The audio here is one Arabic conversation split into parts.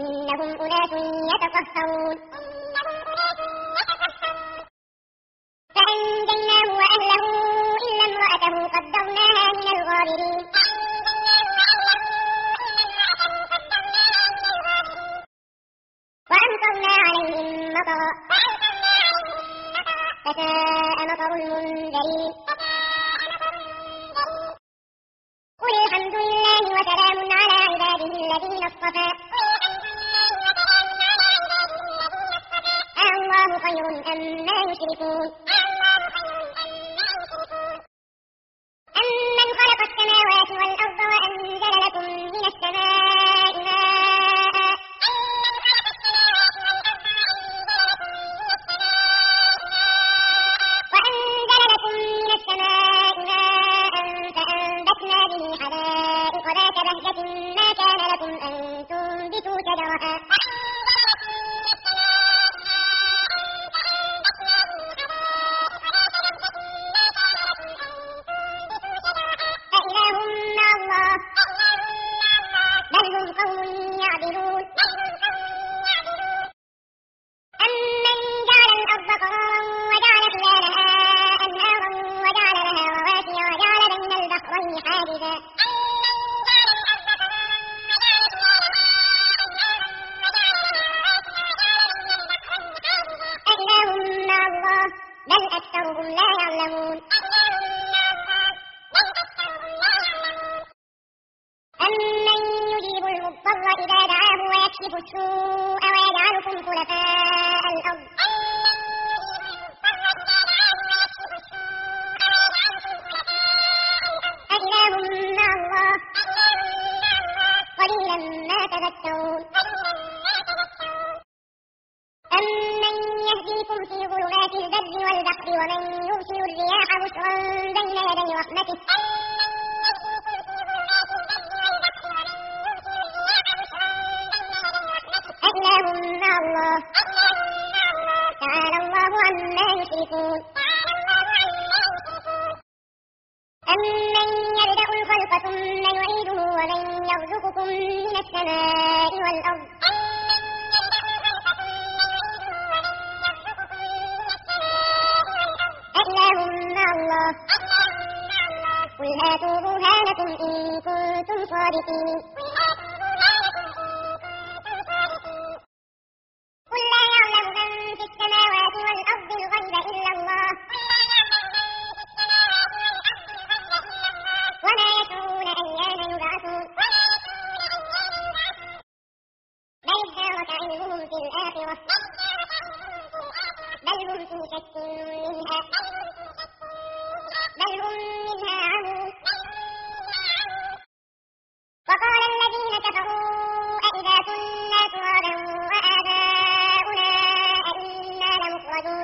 إنهم أناس يتطهرون فأنجيناه وأهله إلا امرأته قدرناها من الغابرين وأمطرنا عليهم مطرا فساء مطر المنذرين قل الحمد لله وسلام على عباده الذين اصطفى الله خير أما يشركون أمن خلق السماوات والأرض وأنزل لكم من السماء ماء فأنبتنا به حدائق ذات بهجة ما كان لكم أن تنبتوا شجرها أإله مع الله بل هم قوم يعدلون أمن جعل الأرض قرارا وجعل خلالها أنهارا وجعل لها رواسي وجعل بين البحرين حاجزا أإله مع الله بل أكثرهم لا يعلمون أمن يجيب المضطر إذا دعاه ويكشف السوء ويجعلكم خلفاء الأرض أإله مع الله قليلا ما تذكرون أمن يهديكم في ظلمات البر والبحر ومن يرسل الرياح بشرا بين يدي رحمته أإله مع الله تعالى الله عما يشركون أمن يبدأ الخلق ثم يعيده ومن يرزقكم من السماء والأرض أإله مع الله قل هاتوا برهانكم إن كنتم صادقين قل لا يعلم من في السماوات والأرض الغيب إلا الله وما يشعرون أيان يبعثون بل ادارك علمهم في الآخرة بل هم في شك منها بل هم منها عمون وقال الذين كفروا أئذا كنا ترابا وآباؤنا أئنا لمخرجون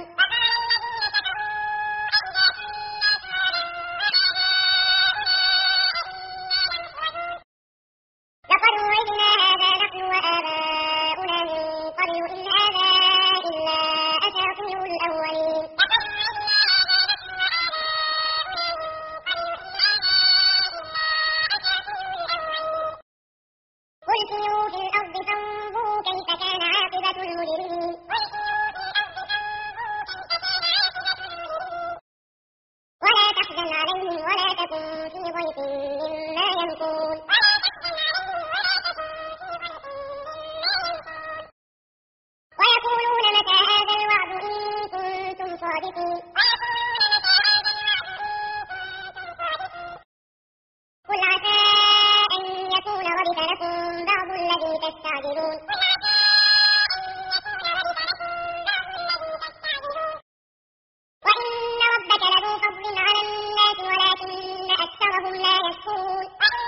لقد وعدنا هذا نحن وآباؤنا من قبل إن هذا إلا أساطير الأولين قل سيروا في الأرض فانظروا كيف كان عاقبة المجرمين ولا تحزن عليهم ولا تكن في ضيق مما يمكرون ويقولون متى هذا الوعد إن كنتم صادقين قل عسى أن يكون ردف لكم بعض الذي تستعجلون وإن ربك لذو فضل على الناس ولكن أكثرهم لا يشكرون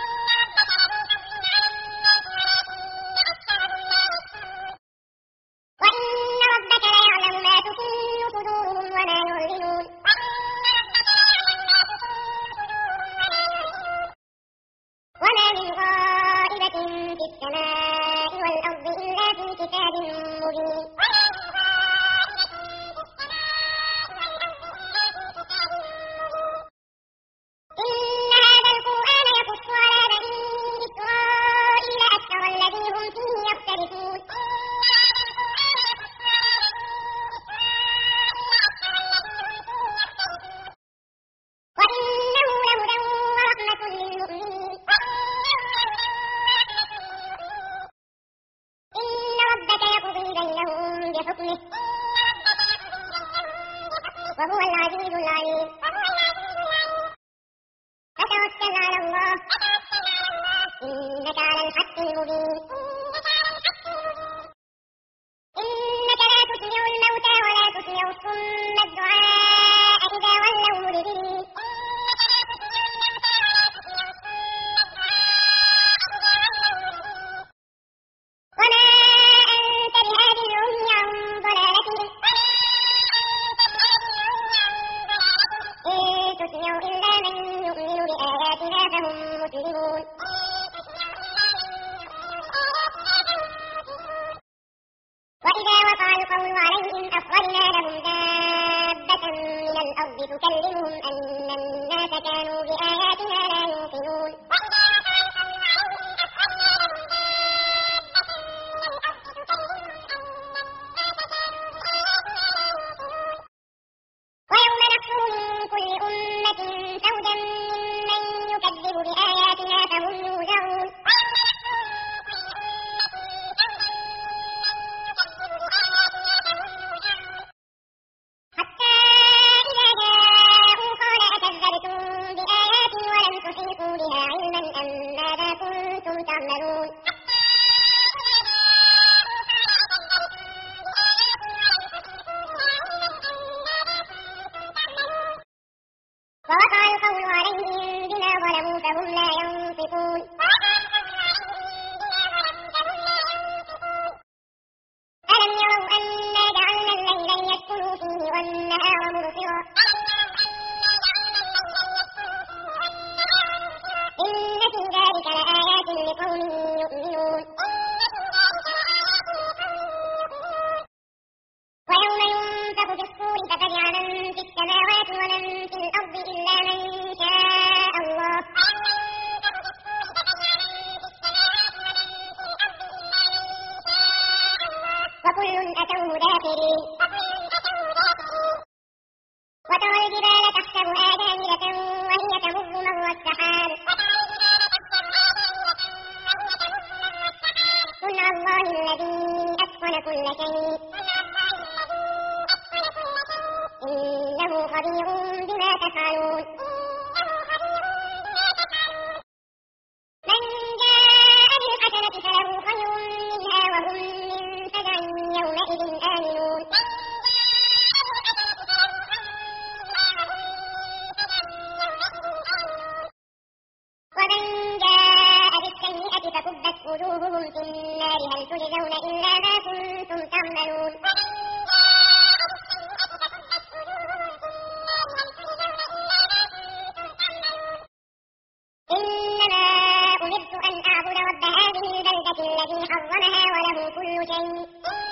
وإن ربك ليعلم ما تكن صدورهم وما يعلنون وما من غائبة في السماء والأرض إلا في كتاب مبين إن هذا القرآن يقص على بني إسرائيل أكثر الذي هم فيه يختلفون بحكمه وهو العزيز العليم فتوكل على الله إنك على الحق المبين إنك لا تسمع الموتى ولا تسمع الصم الدعاء إذا ولوا مدبرين وما أنت بهاد العمي عن ضلالتهم إن تسمع إلا من يؤمن بآياتنا فهم مسلمون وإذا وقع القول عليهم أخرجنا لهم دابة من الأرض تكلمهم أن الناس كانوا بآياتنا لا يوقنون ويوم نحشر من كل أمة فوجا ممن يكذب بآياتنا فهم يوزعون حتى إذا جاءوا قال أكذبتم بآياتي ولم تحيطوا بها علما أم ماذا كنتم تعملون ووقع القول عليهم بما ظلموا فهم لا ينطقون ألم يروا أنا جعلنا الليل ليسكنوا فيه والنهار مبصرا إن في ذلك لآيات لقوم يؤمنون ويوم ينفخ في الصور ففزع من في السماوات ومن في الأرض إلا من شاء الله وكل أتوه داخرين وترى الجبال تحسبها جامدة وهي تمر مر السحاب صنع الله الذي أتقن كل شيء إنه خبير بما تفعلون من جاء بالحسنة فله خير منها وهم من فزع يومئذ آمنون ومن جاء بالسيئة فكبت وجوههم في النار هل تجزون إلا ما كنتم تعملون إنما أمرت أن أعبد رب هذه البلدة الذي حرمها وله كل شيء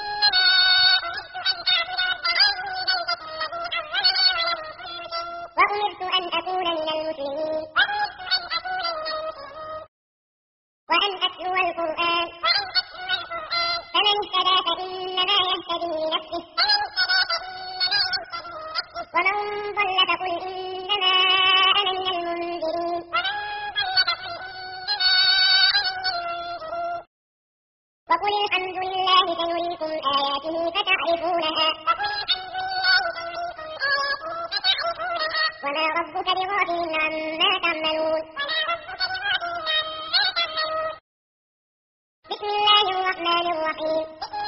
وأمرت أن أكون من المسلمين وأن أتلو القرآن فمن اهتدى فإنما يهتدي لنفسه ومن ضل فقل إنما أنا من المنذرين وقل الحمد لله سيريكم آياته فتعرفونها وما ربك بغافل عما تعملون بسم الله الرحمن الرحيم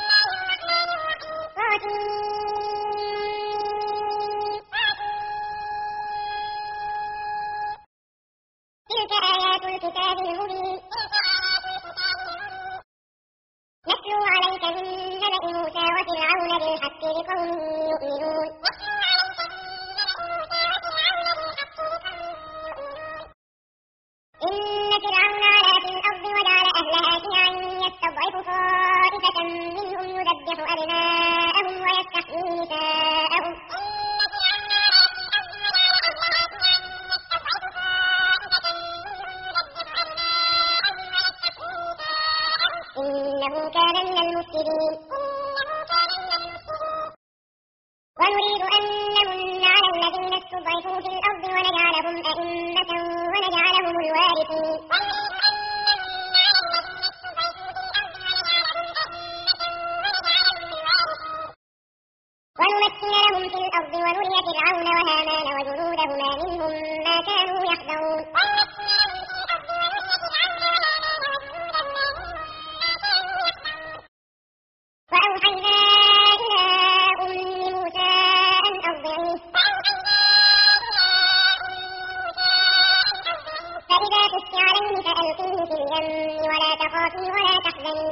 تلك آيات الكتاب المبين نتلو عليك من نبأ موسى وفرعون بالحق لقوم يؤمنون إن فرعون علا في الأرض وجعل أهلها شيعا يستضعف طائفة منهم يذبح أبناءهم ويستحيي نساءهم إنه كان من المفسدين ونريد أن نمن على الذين استضعفوا في الأرض ونجعلهم أئمة ونجعلهم الوارثين ونري فرعون وهامان وجنودهما منهم ما كانوا يحذرون وأوحينا إلى أم موسى أن أرضعيه فإذا خفت عليه فألقيه في اليم ولا تخافي ولا تحزني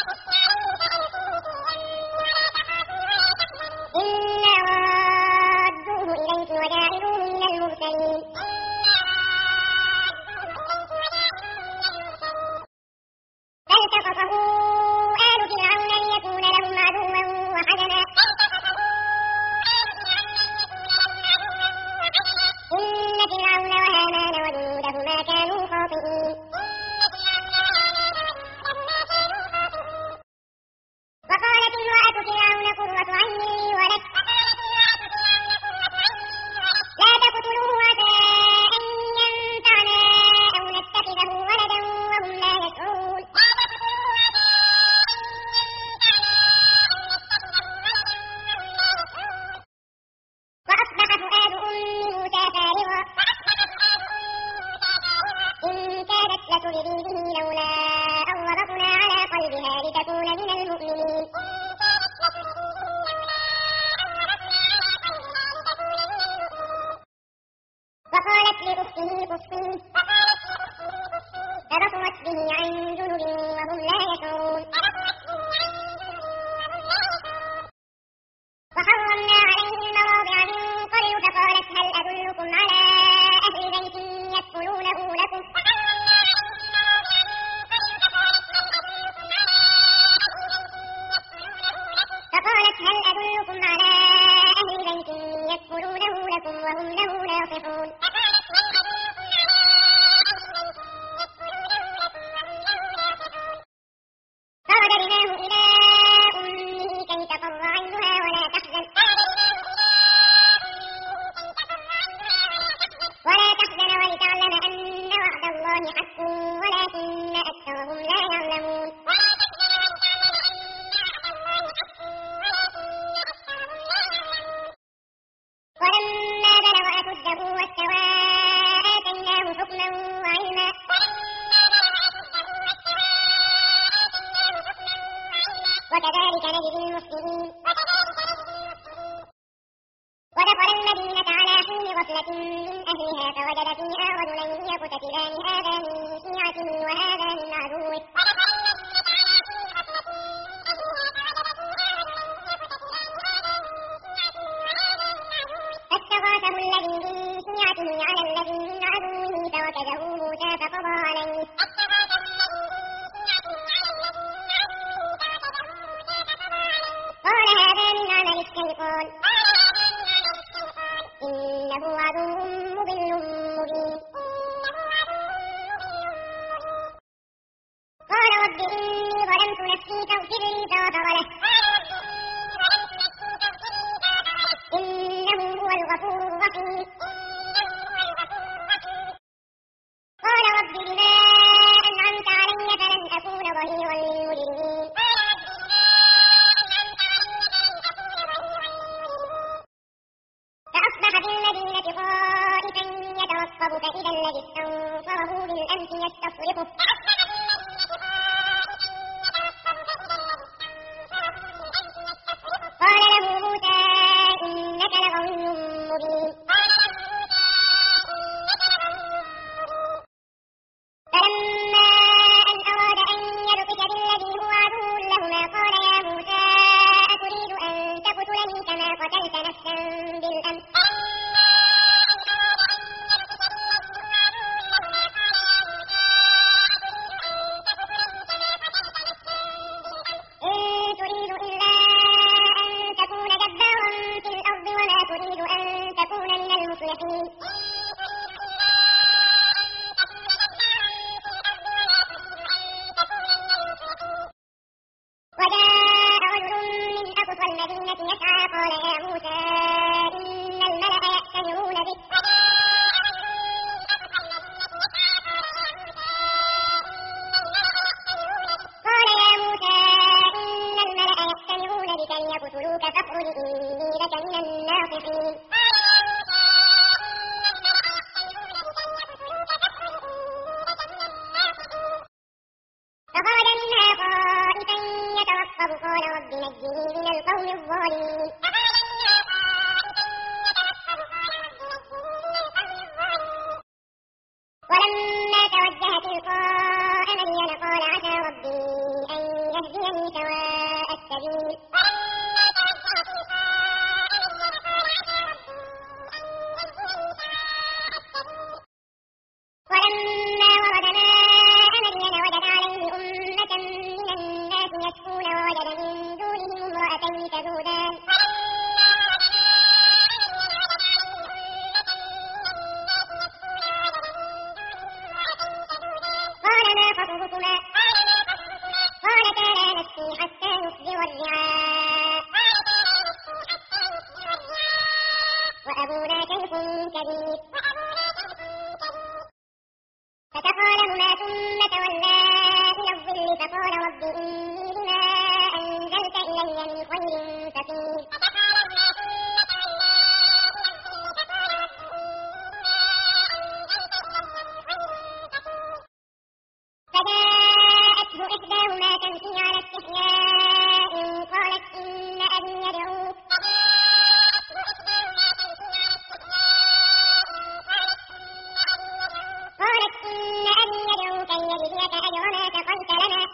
إنا رادوه إليك وجاعلوه من المرسلين فالتقطه آل فرعون ليكون لهم عدوا وحزنا إن فرعون وهامان وجنودهما كانوا خاطئين وقالت امرأة فرعون قرة عين لي ولك لا تقتلوه عسى أن ينفعنا أو نتخذه ولدا وهم لا يشعرون وأصبح فؤاد أم موسى فارغا إن كادت لتبدي به لولا أن ربطنا على قلبها لتكون من المؤمنين وقالت لأخته قصيه فبصرت به عن جنب وهم لا يشعرون وحرمنا عليه المواضع من قبل فقالت هل أدلكم على أهل بيت يكفلونه لكم وهم له ناصحون فرددناه إلى أمه كي تقر عينها ولا تحزن ولتعلم أن وعد الله حق ولكن أكثرهم لا يعلمون ولما بلغ أشده واستوى آتيناه حكما وعلما وكذلك نجزي المحسنين ودخل المدينة على حين غفلة من أهلها فوجد فيها رجلين يقتتلان هذا من شيعته وهذا من عدوه فاستغاثه الذي من شيعته على الذي من عدوه فوكزه موسى فقضى عليه قال هذا من عمل الشيطان إنه عدو مضل مبين قال رب إني ظلمت نفسي فاغفر لي فغفر له إنه هو الغفور الرحيم قال رب بما أنعمت علي فلن أكون ظهيرا للمجرمين فأصبح بالمدينة خائفا يترقب فإذا الذي استنصره بالأمس يستصرخه قال له موسى إنك لغوي مبين فلما أن أراد أن يبطش بالذي هو عدو لهما قال يا موسى أتريد أن تقتلني كما قتلت نفسا بالأمس إن تريد إلا أن تكون جبارا في الأرض وما تريد أن تكون من المصلحين وجاء رجل من أقصى المدينة يسعى قال يا موسى إن الملأ يأتمرون بك ليقتلوك يكذبوك فاخرج إني لك من الناصحين. فخرج منها خائفا يترقب قال رب نجني من القوم الظالمين. ولما توجه تلقاء مدين قال عسى ربي أن يهديني سواء السبيل. ولما ورد ماء مدين وجد عليه أمة من الناس يسقون ووجد من دونهم امرأتين تذودان. قال ما خطبكما؟ قالتا لا نسقي حتى يصدر الرعاء وأبونا شيخ كبير. فسقى لهما ثم تولى إلى الظل فقال رب إني لما أنزلت إلي من خير فقير. فجاءته إحداهما تمشي على استحياء قالت إن أبي يدعوك. ليجزيك أجر ما سقيت لنا.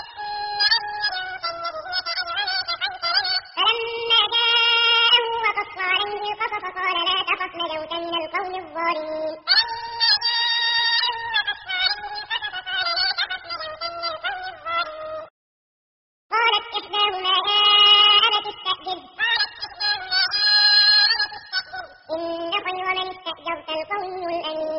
فلما جاءه وقص عليه القصص قال لا تخف نجوت من القوم الظالمين. قالت إحداهما يا أبت استأجره إن خير من استأجرت القوي الأمين.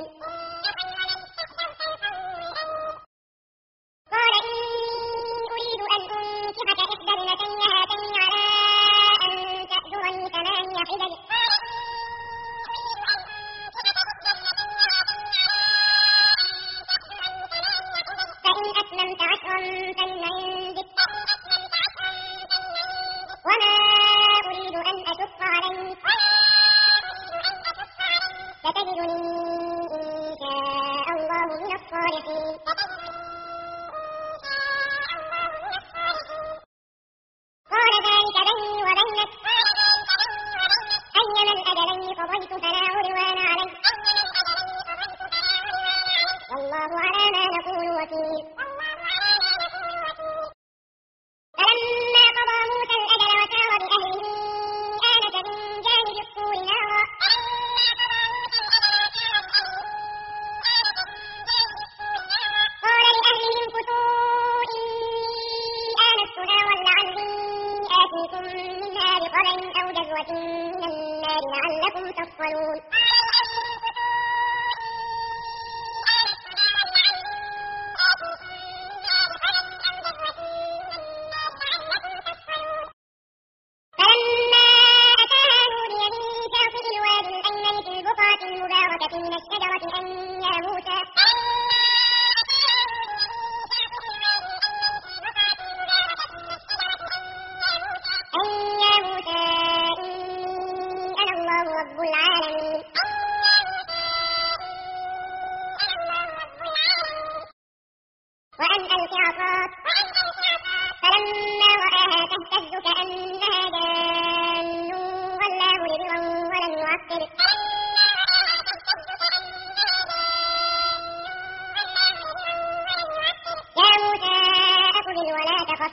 قال إني أريد أن أنكحك إحدى ابنتي هاتين على أن تأجرني 8 حجج فإن أتممت 10 فمن عندك وما أريد أن أشق عليك ستجدني إن شاء الله من الصالحين. قال ذلك بيني وبينك أيما الأجلين قضيت فلا عدوان علي والله على ما نقول وكيل. فلما قضى موسى الأجل وسار بأهله آنس من جانب الطور نارا قال لأهلهم كثوا إني آنست نارا لعلي آتيكم منها بخبر أو جذوة من النار لعلكم تصطلون. فلما أتاها نودي من شاطئ الوادي الأيمن في البقعة المباركة من الشجرة أن يا موسى إني أنا الله رب العالمين. وأن ألق عصاك فلما رآها تهتز كأنها جان ولا مدبرا ولم يعقب يا موسى أقبل ولا تخف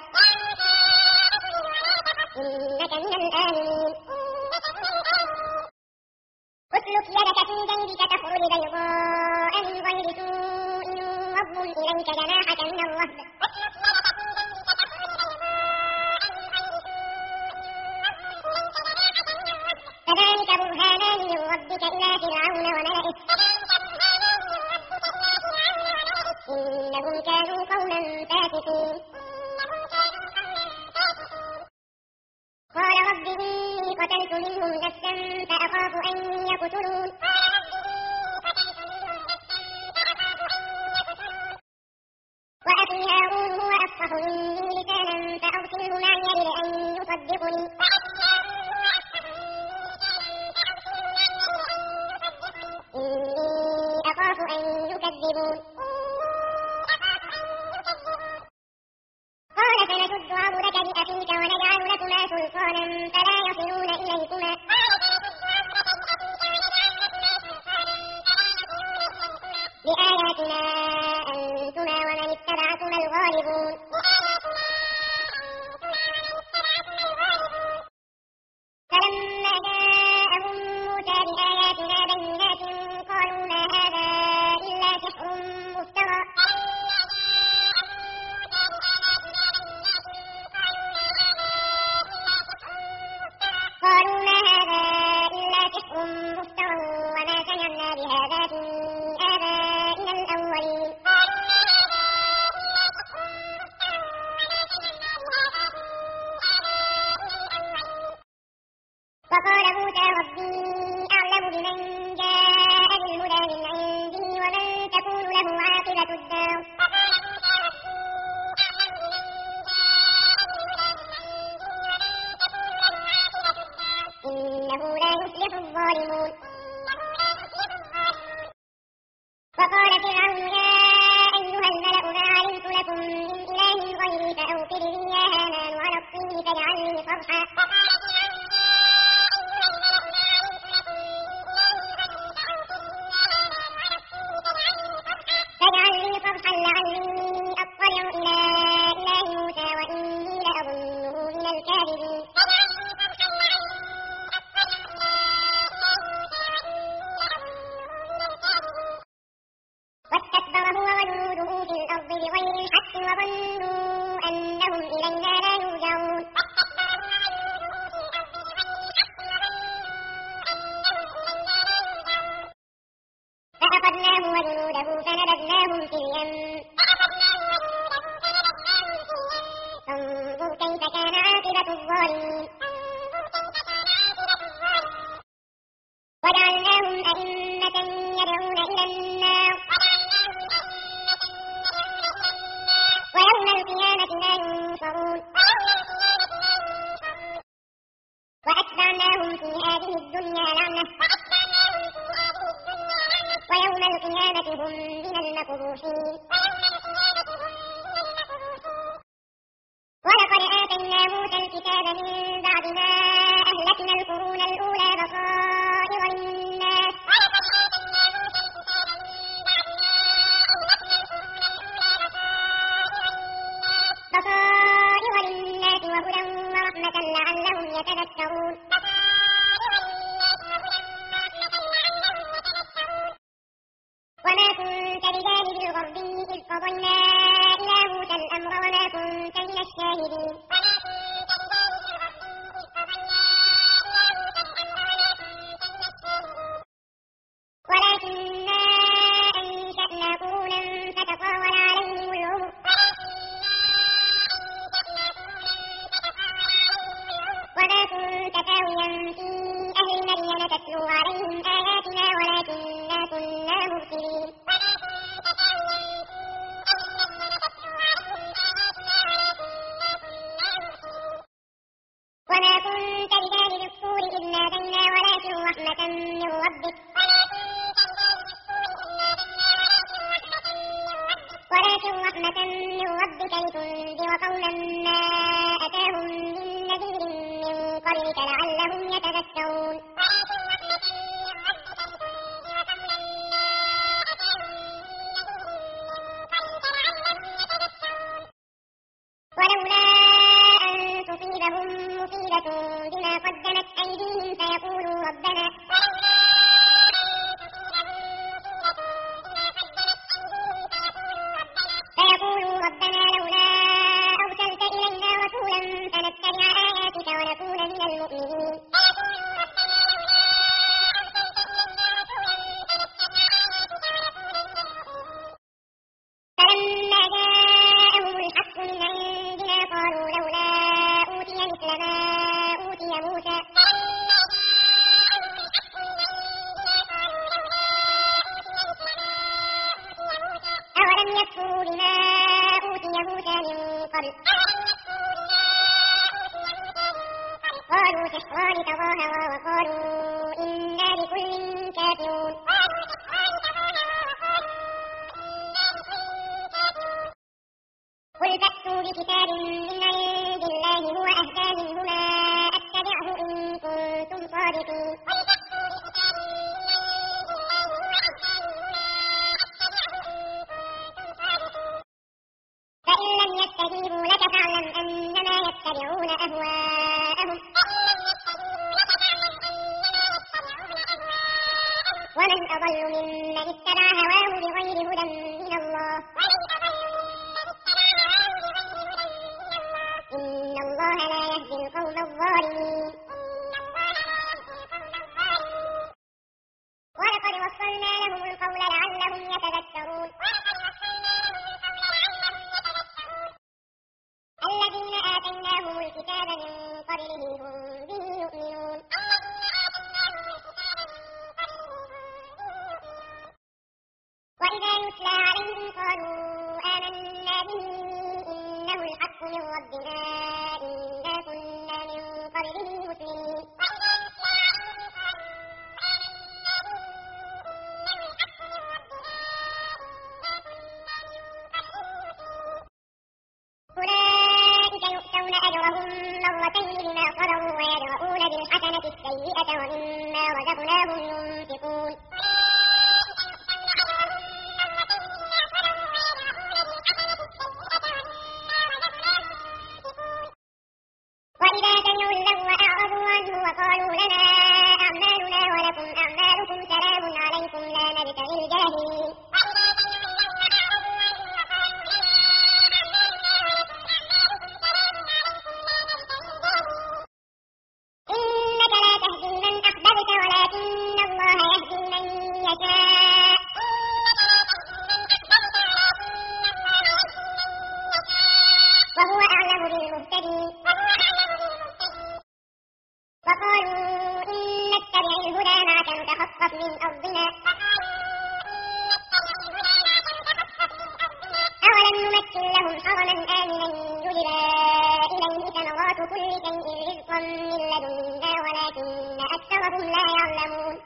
إنك من الآمنين. اسلك يدك في جيبك تخرج بيضاء من غير سوء واضم إليك جناحك من الرهب فذلك برهانان من ربك إلى فرعون وملئه إنهم كانوا قوما فاسقين. قال رب إني قتلت منهم نفسا فأخاف أن يقتلون وأخي هارون هو أفصح مني لسانا فأرسله معي رد أن يصدقني تكذبون قال سنشد عضدك بأخيك ونجعل لكما سلطانا فلا يصلون إليكما بآياتنا أنتما ومن اتبعكما الغالبون فلما جاءهم موسى بآياتنا بينات قالوا ما هذا إلا سحر مفترى وما سمعنا بهذا في آبائنا الأولين وقال موسى ربي أعلم بمن جاء بالهدى من عنده ومن تكون له عاقبة الدار إنه لا يفلح الظالمون وقال فرعون يا أيها الملأ ما علمت لكم من إله غيري فأوقد لي يا هامان على الطين فاجعل لي صرحا لعلي أطلع إلى إله موسى وإني لأظنه من الكاذبين واستكبر هو وجنوده في الأرض بغير الحق وظنوا أنهم إلينا لا يرجعون فأخذناه وجنوده فنبذناهم في اليم فانظر كيف كان عاقبة الظالمين وجعلناهم أئمة يدعون إلى النار ويوم القيامة لا ينصرون وأتبعناهم في هذه الدنيا لعنة ويوم القيامة هم من المقبوحين ولقد آتينا موسى الكتاب من بعد ما أهلكنا القرون الأولى بصائر للناس وهدى ورحمة لعلهم يتذكرون وما كنت بجانب الغربي إذ قضينا إلى موسى الأمر وما كنت من الشاهدين ولكننا أنشأنا قرونا فتطاول عليهم العمر وما كنت ثاويا في أهل مدين تتلو عليهم آياتنا ولكننا كنا مرسلين وما كنت بجانب الطور إذ نادينا ولكن رحمة من ربك لتنذر قوما ما أتاهم من نذير من قبلك لعلهم يتذكرون ولولا أن تصيبهم مصيبة بما قدمت أيديهم فيقولوا ربنا لولا أرسلت إلينا رسولا فنتبع آياتك ونكون من المؤمنين فلما جاءهم الحق من عندنا قالوا لولا أوتي مثل ما أوتي موسى أولم يكفروا بما أوتي موسى من قبل قالوا سحران تظاهرا وقالوا إنا بكل كافرون فأتوا بكتاب من عند الله هو أهدى منهما أتبعه إن كنتم صادقين فإن لم يستجيبوا لك فاعلم أنما يتبعون أهواءهم ومن أضل ممن اتبع هواه بغير هدى من الله إن الله لا يهدي القوم الظالمين ولقد وصلنا لهم القول لعلهم يتذكرون الذين آتيناهم الكتاب من قبله هم به يؤمنون وإذا يتلى عليهم قالوا آمنا به إنه الحق من ربنا إنا كنا من قبله مسلمين أولئك يؤتون أجرهم مرتين بما صبروا ويدرؤون بالحسنة السيئة ومما رزقناهم ينفقون وإذا سمعوا اللغو أعرضوا عنه وقالوا لنا أعمالنا ولكم أعمالكم سلام عليكم لا نبتغي الجاهلين إنك لا تهدي من أحببت ولكن الله يهدي من يشاء وهو أعلم بالمهتدين وقالوا إن نتبع الهدى معك نتخطف من أرضنا أولم نمكن لهم حرما آمنا يجبى إليه ثمرات كل شيء رزقا من لدنا ولكن أكثرهم لا يعلمون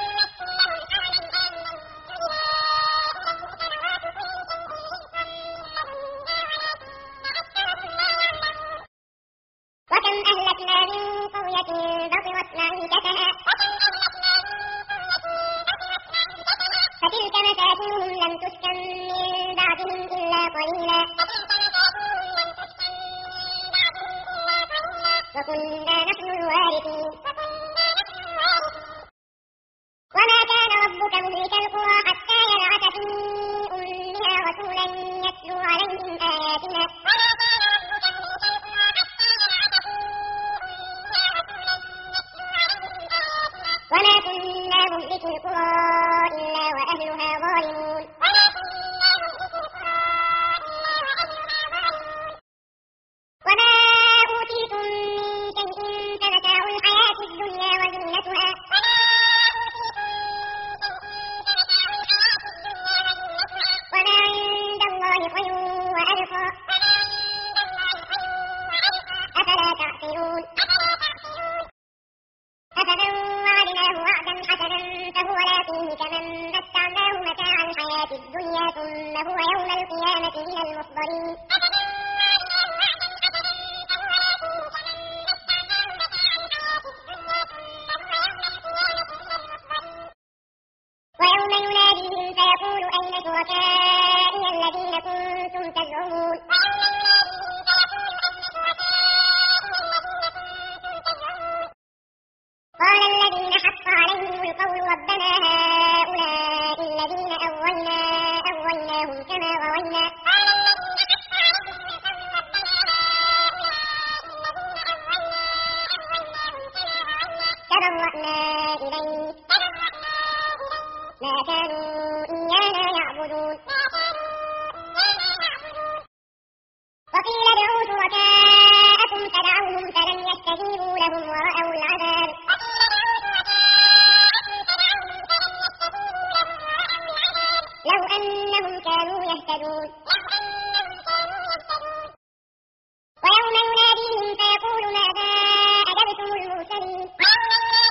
وكم أهلكنا من قرية بطرت معيشتها فتلك مساكنهم لم تسكن من بعدهم إلا قليلا وكنا نحن الوارثين وما كان ربك مهلك القرى حتى يبعث في أمها رسولا يتلو عليهم آياتنا وما كنا مهلك القرى إلا وأهلها ظالمون وما أوتيتم من شيء فمتاع الحياة الدنيا وزينتها وما عند الله خير وأبقى أفلا تعقلون أفمن وعدناه وعدا حسنا فهو لاقيه كمن متعناه متاع الحياة الدنيا ثم هو يوم القيامة من المحضرين ويوم يناديهم فيقول أين شركائي الذين كنتم تزعمون قال الذين حق عليهم القول ربنا هؤلاء الذين أغويناهم كما غوينا تبرأنا إليك ما كانوا إيانا يعبدون وقيل ادعوا شركاءكم فدعوهم فلم يستجيبوا لهم ورأوا العذاب لو أنهم كانوا يهتدون ويوم يناديهم فيقول ماذا أجبتم المرسلين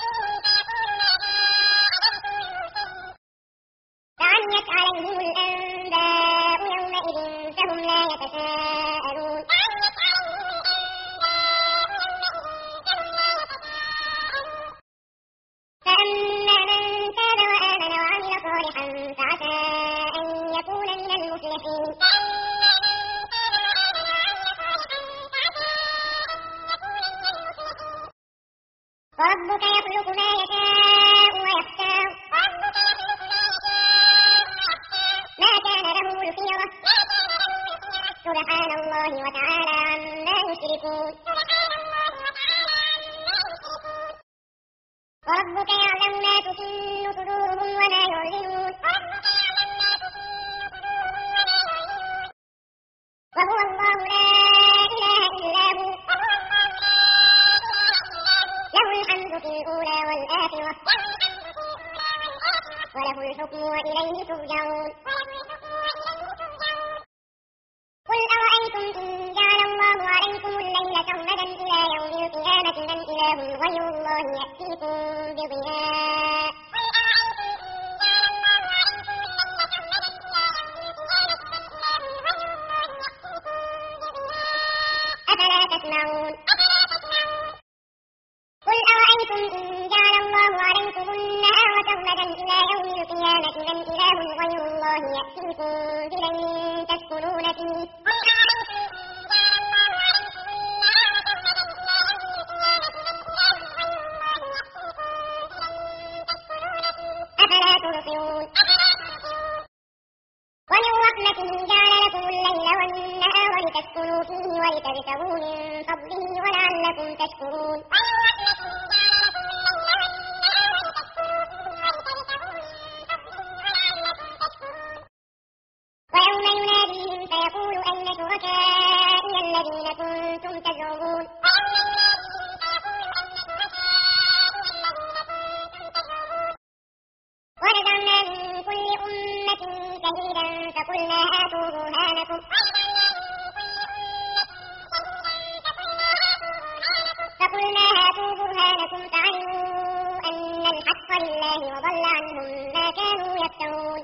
فعميت عليهم الأنباء وربك يخلق ما يشاء ويختار ما كان لهم الخيرة سبحان الله وتعالى عما يشركون وربك يعلم ما تكن صدورهم وما يعلنون وهو الله لا إله إلا هو له الحمد في الأولى والآخرة وله الحكم وإليه ترجعون قل أرأيتم إن جعل الله عليكم الليل سرمدا إلى يوم القيامة من إله غير الله يأتيكم بضياء أفلا تسمعون قل أرأيتم إن جعل الله عليكم النهار سرمدا إلى يوم القيامة من إله غير الله يأتيكم بليل تسكنون فيه أفلا تبصرون ومن رحمته جعل لكم الليل والنهار لتسكنوا فيه ولتبتغوا من فضله ولعلكم تشكرون ويوم يناديهم فيقول أين شركائي الذين كنتم تزعمون ونزعنا من كل أمة شهيدا فقلنا هاتوا برهانكم فعلموا أن الحق لله وضل عنهم ما كانوا يفترون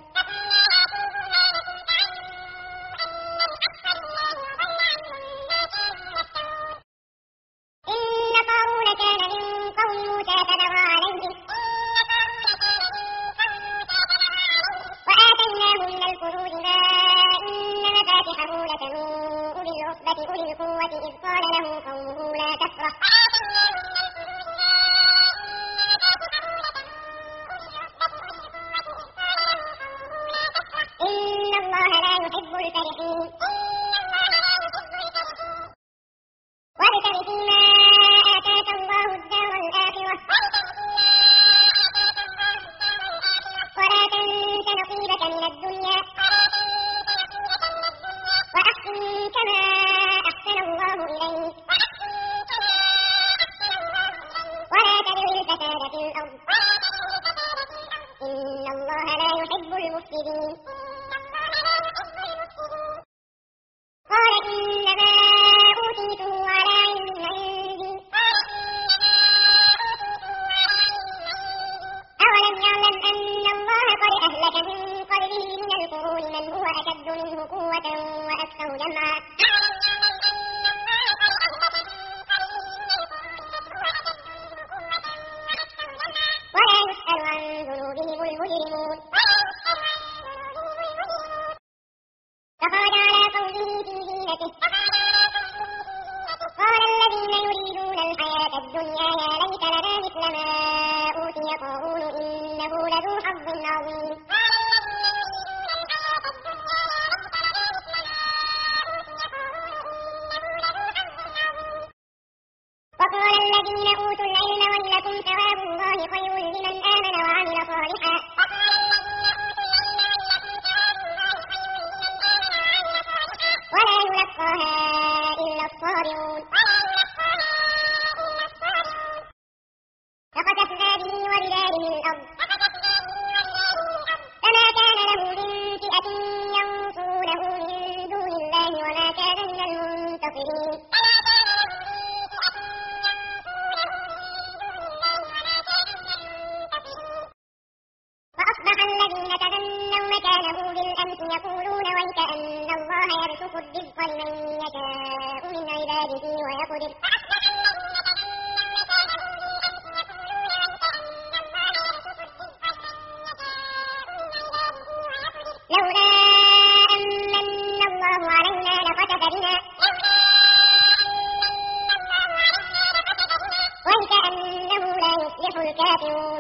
إن قارون كان من قوم موسى فبغى عليهم وآتيناه من الكنوز ما إن مفاتحه لتنوء بالعصبة أولي القوة إذ قال له قومه لا تفرح إن الله لا يحب الفرحين وابتغ فيما آتاك الله الدار الآخرة ولا تنس نصيبك من الدنيا وأحسن كما أحسن الله إليك ولا تبغ الفساد في الأرض إن الله لا يحب المفسدين قال إنما أوتيته على علم عندي أولم يعلم أن الله قد أهلك من قبله من القرون من هو أشد منه قوة وأكثر جمعا ولا يسأل عن ذنوبهم المجرمون فخرج على قومه في زينته قال الذين يريدون الحياة الدنيا يا ليت لنا مثل ما أوتي قارون إنه لذو حظ عظيم وقال الذين أوتوا العلم ويلكم ثواب الله خير لمن آمن وعمل صالحا ولا يلقاها إلا الصابرون فخسفنا به وبداره الأرض فما كان له من فئة ينصرونه من دون الله وما كان من المنتصرين فأصبح الذين تمنوا مكانه بالأمس يقولون ويكأن الله يبسط الرزق لمن يشاء من عباده ويقدر لولا أمن الله علينا لخسف بنا ويكأنه لا الكافرون.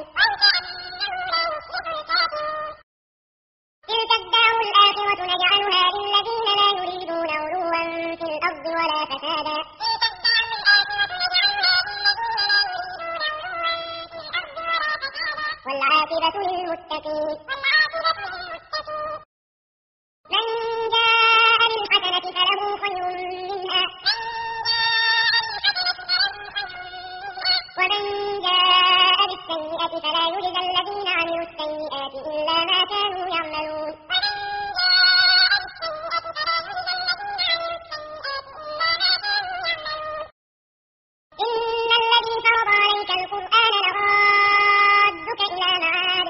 تلك الدار الآخرة نجعلها للذين لا يريدون علوا في الأرض ولا فسادا والعاقبة للمتقين. من جاء بالحسنة فله خير منها ومن جاء بالسيئة فلا يجزى الذين عملوا السيئات إلا ما كانوا يعملون. إن الذي فرض عليك القرآن لرادك إلى معاد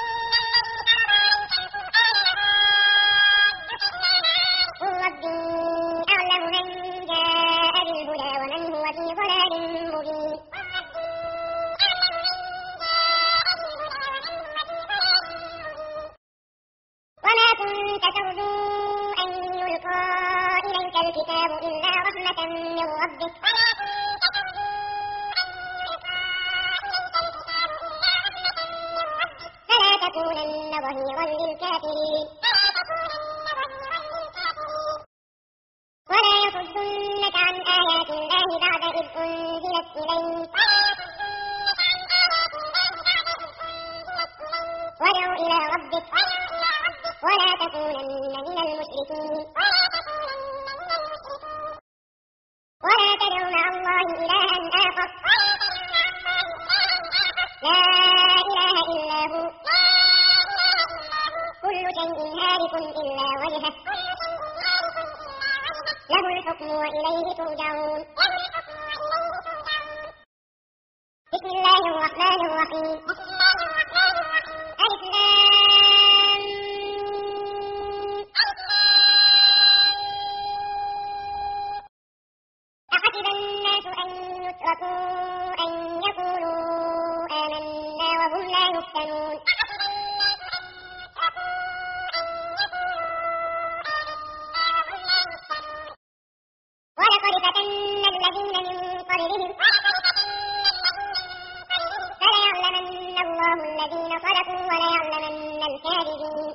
قل ربي أعلم من جاء بالهدى ومن هو في ضلال مبين. وما كنت ترجو أن يلقى إليك الكتاب إلا رحمة من ربك فلا تكونن ظهيرا للكافرين. ولا يصدنك عن آيات الله بعد إذ أنزلت إليك وادع إلى ربك ولا تكونن من المشركين. ولا تدع مع الله إلها آخر لا إله إلا هو كل شيء هالك إلا وجهه له الحكم وإليه ترجعون. بسم الله الرحمن الرحيم. ألف لام أحسب الناس أن يتركوا أن يقولوا آمنا وهم لا يفتنون. ولقد فتنا الذين من قبلهم فليعلمن الله الذين صدقوا وليعلمن الكاذبين.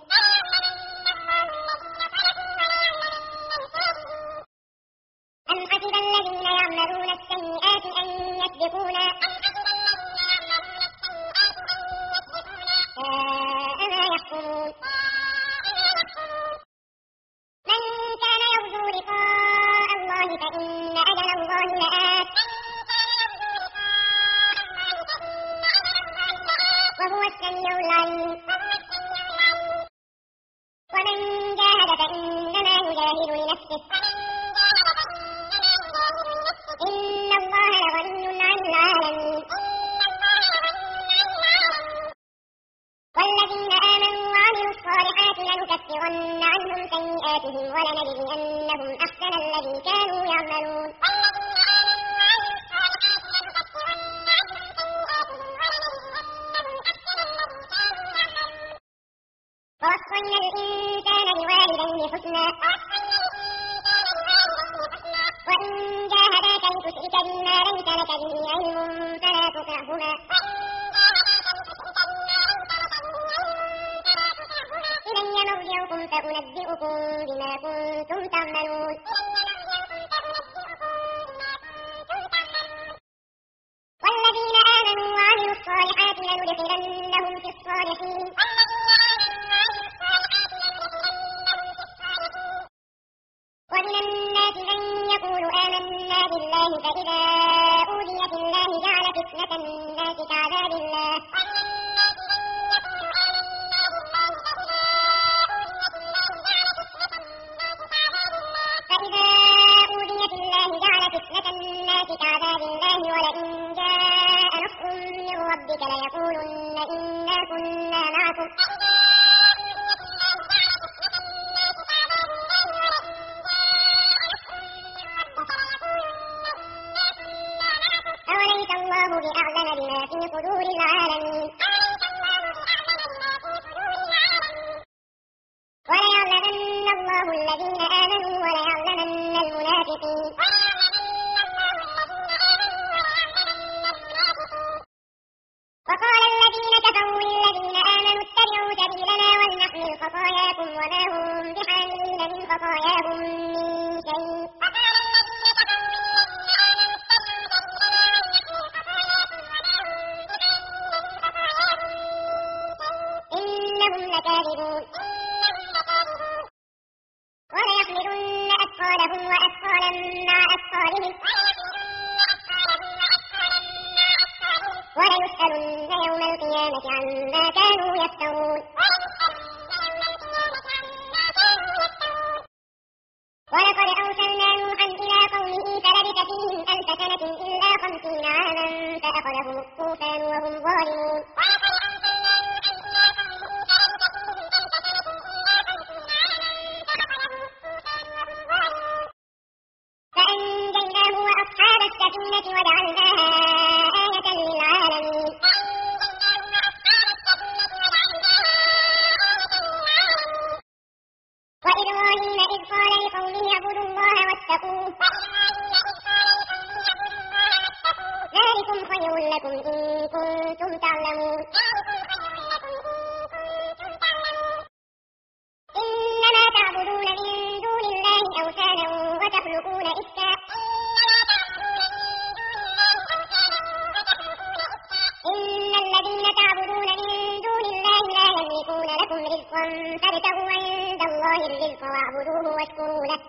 أم حسب الذين يعملون السيئات أن يسبقونا ساء ما يحكمون. من كان يرجو لقاء الله فإن أجل الله لآت وهو السميع العليم. ومن جاهد فإنما يجاهد لنفسه إن الله لغني عن العالمين. والذين آمنوا وعملوا الصالحات لنكفرن عنهم سيئاتهم ولنجزينهم أحسن الذي كانوا يعملون. ووصينا الإنسان بوالديه حسنا وإن جاهداك لتشرك بما ليس لك به علم فلا تطعهما إلي مرجعكم فأنبئكم بما كنتم تعملون. والذين آمنوا وعملوا الصالحات لندخلنهم في الصالحين ومن الناس من يقول آمنا بالله فإذا أوذي في الله جعل فتنة الناس كعذاب الله ولئن جاء نصر من ربك ليقولن إنا كنا معكم أوليس الله بأعلم بما في صدور العالمين وليعلمن الله الذين آمنوا وليعلمن المنافقين وليسألن يوم القيامة عما كانوا يفترون ولقد أرسلنا نوحا إلى قومه فلبث فيهم 1000 سنة إلا 50 عاما فأخذهم الطوفان وهم ظالمون فأنجيناه وأصحاب السفينة وجعلناها آية للعالمين وإبراهيم إذ قال لقومه اعبدوا الله واتقوه ذلكم خير لكم إن كنتم تعلمون إنما تعبدون من دون الله أوثانا وتخلقون إفكا إن الذين تعبدون من دون الله لا يملكون لكم رزقا فابتغوا عند الله الرزق واعبدوه واشكروا له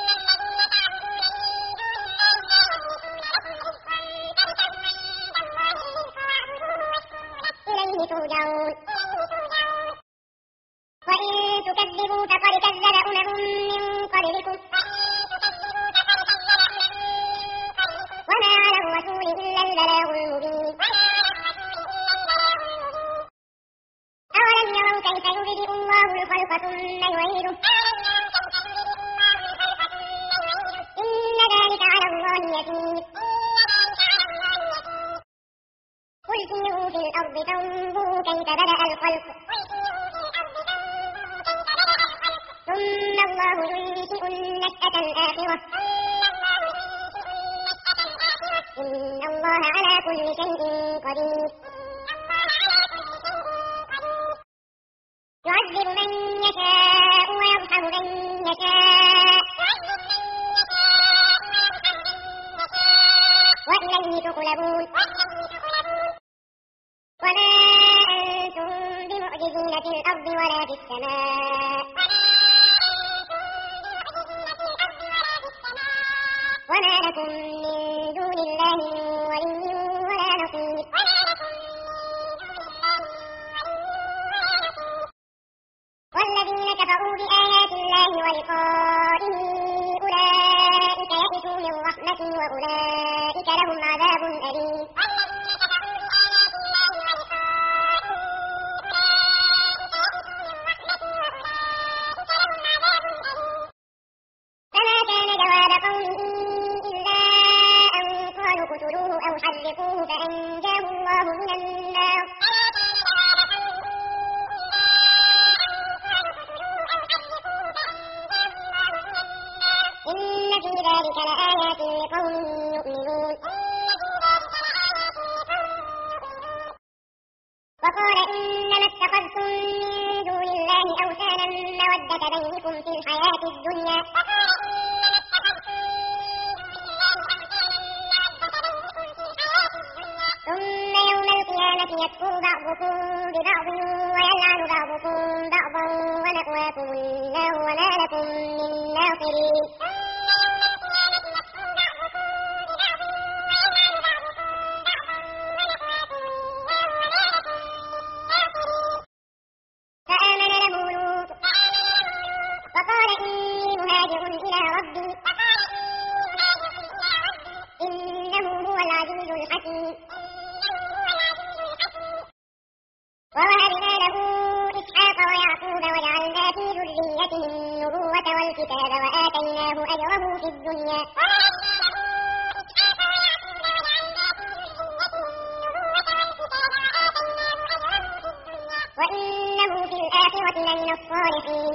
إليه ترجعون وإن تكذبوا فقد كذب أمم من قبلكم وما على الرسول إلا البلاغ المبين أولم يروا كيف يبدئ الله الخلق ثم يعيده إن ذلك على الله يسير قل سيروا في الأرض فانظروا كيف بدأ الخلق ثم الله ينشئ النشأة الآخرة إن الله على كل شيء قدير يعذب من يشاء ويرحم من يشاء وإليه تقلبون وما أنتم بمعجزين في الأرض ولا في السماء وما لكم من دون الله من ولي ولا نصير والذين كفروا بآيات الله ولقائه أولئك يئسوا من رحمته وأولئك لهم عذاب أليم فما كان جواب قومه إلا أن قالوا اقتلوه أو حرقوه فأنجاه الله من النار إن في ذلك لآيات لقوم يؤمنون وقال إنما اتخذتم من دون الله أوثانا مودة بينكم في الحياة الدنيا ثم يوم القيامة يكفر بعضكم ببعض ويلعن بعضكم بعضا ومأواكم النار وما لكم من ناصرين فآمن له لوط وقال إني مهاجر إلى ربي إنه هو العزيز الحكيم ووهبنا له إسحاق ويعقوب وجعلنا في ذريته النبوة والكتاب وآتيناه أجره في الدنيا وإنه في الآخرة لمن الصالحين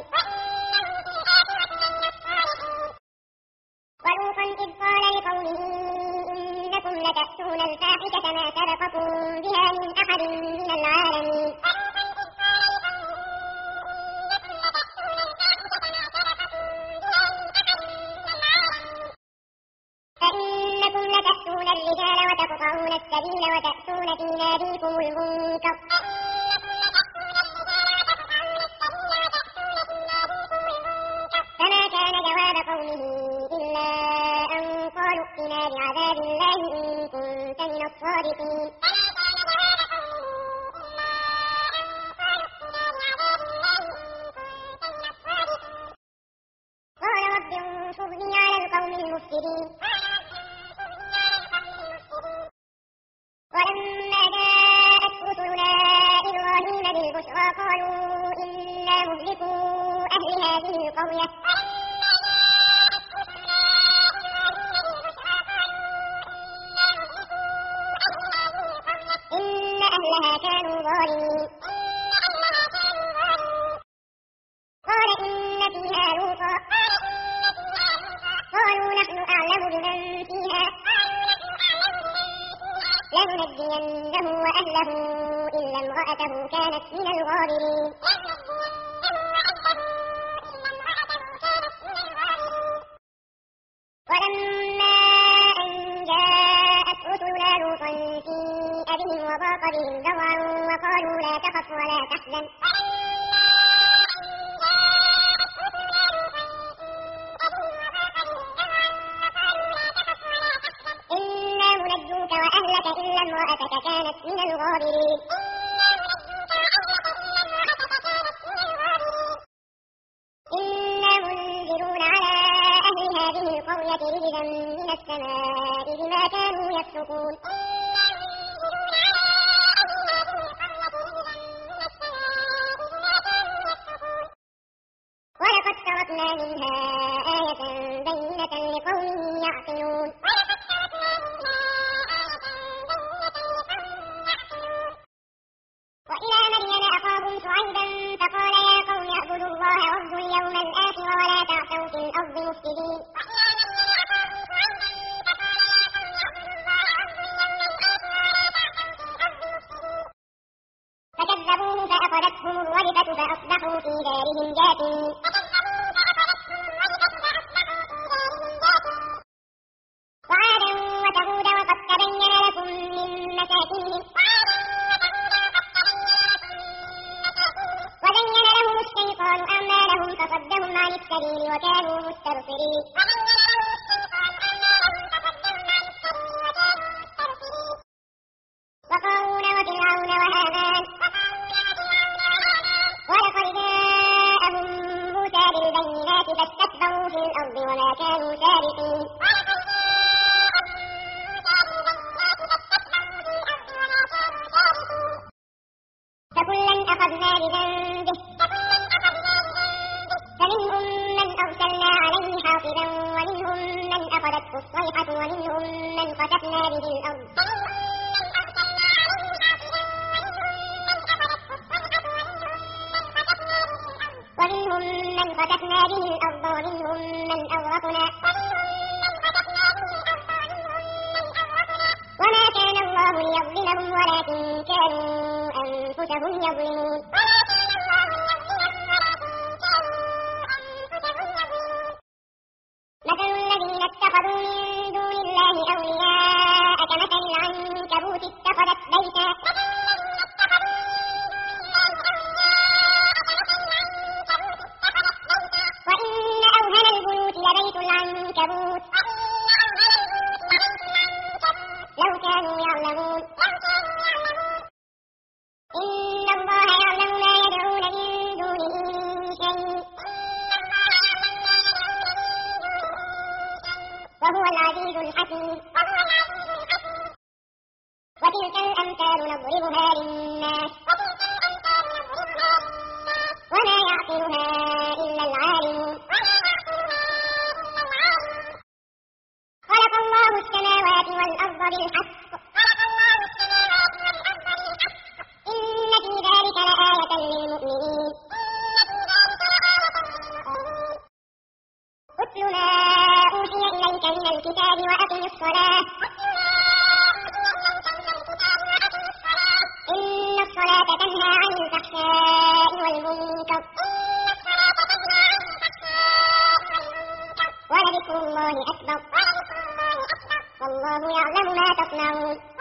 ولوطا إذ قال لقومه إنكم لتأتون الفاحشة ما سبقكم بها من أحد من العالمين فإنكم لتأتون الرجال وتقطعون السبيل وتأتون في ناديكم المنكر فما كان جواب قومه إلا أن قالوا ائتنا بعذاب الله إن كنت من الصادقين القرية إن أهلها كانوا ظالمين قال إن فيها لوطا قالوا نحن أعلم بمن فيها لننجينه وأهله إلا امرأته كانت من الغابرين ولما أن جاءت رسلنا لوطا سيء بهم وضاق بهم ذرعا وقالوا لا تخف ولا تحزن إنا منجوك وأهلك إلا امرأتك كانت من الغابرين إنا منذرون على أهل هذه القرية رجزا من السماء بما كانوا يفسقون ولقد تركنا منها آية بينة لقوم يعقلون وإلى مدين أخاهم شعيبا فقال يا قوم اعبدوا الله وارجوا اليوم الآخر ولا تعثوا في الأرض مفسدين فكذبوه فأخذتهم الرجفة فأصبحوا في دارهم جاثمين وعادا وثمود وقد تبين لكم من مساكنهم وزين لهم الشيطان أعمالهم فصدهم عن السبيل وكانوا مستبصرين وقارون وفرعون وهامان ولقد جاءهم موسى بالبينات فاستكبروا في الأرض وما كانوا سابقين فكلا أخذنا بذنبه فمنهم من أرسلنا عليه حاصبا ومنهم من أخذته الصيحة ومنهم من خسفنا به الأرض ومنهم من أغرقنا وما كان الله ليظلمهم ولكن كانوا أنفسهم يظلمون مثل الذين اتخذوا من دون الله أولياء كمثل العنكبوت اتخذت بيتا وإن أوهن البيوت لبيت العنكبوت لو كانوا يعلمون إن الله يعلم ما يدعون من دونه شيء وهو العزيز الحكيم وتلك الأمثال نضربها للناس وما يعقلها إلا العالمون خلق الله السماوات والأرض بالحق إن في ذلك لآية للمؤمنين اتل ما أوحي إليك من الكتاب وأقم الصلاة إن الصلاة تنهى عن الفحشاء والمنكر ولذكر الله أكبر والله يعلم ما تصنعون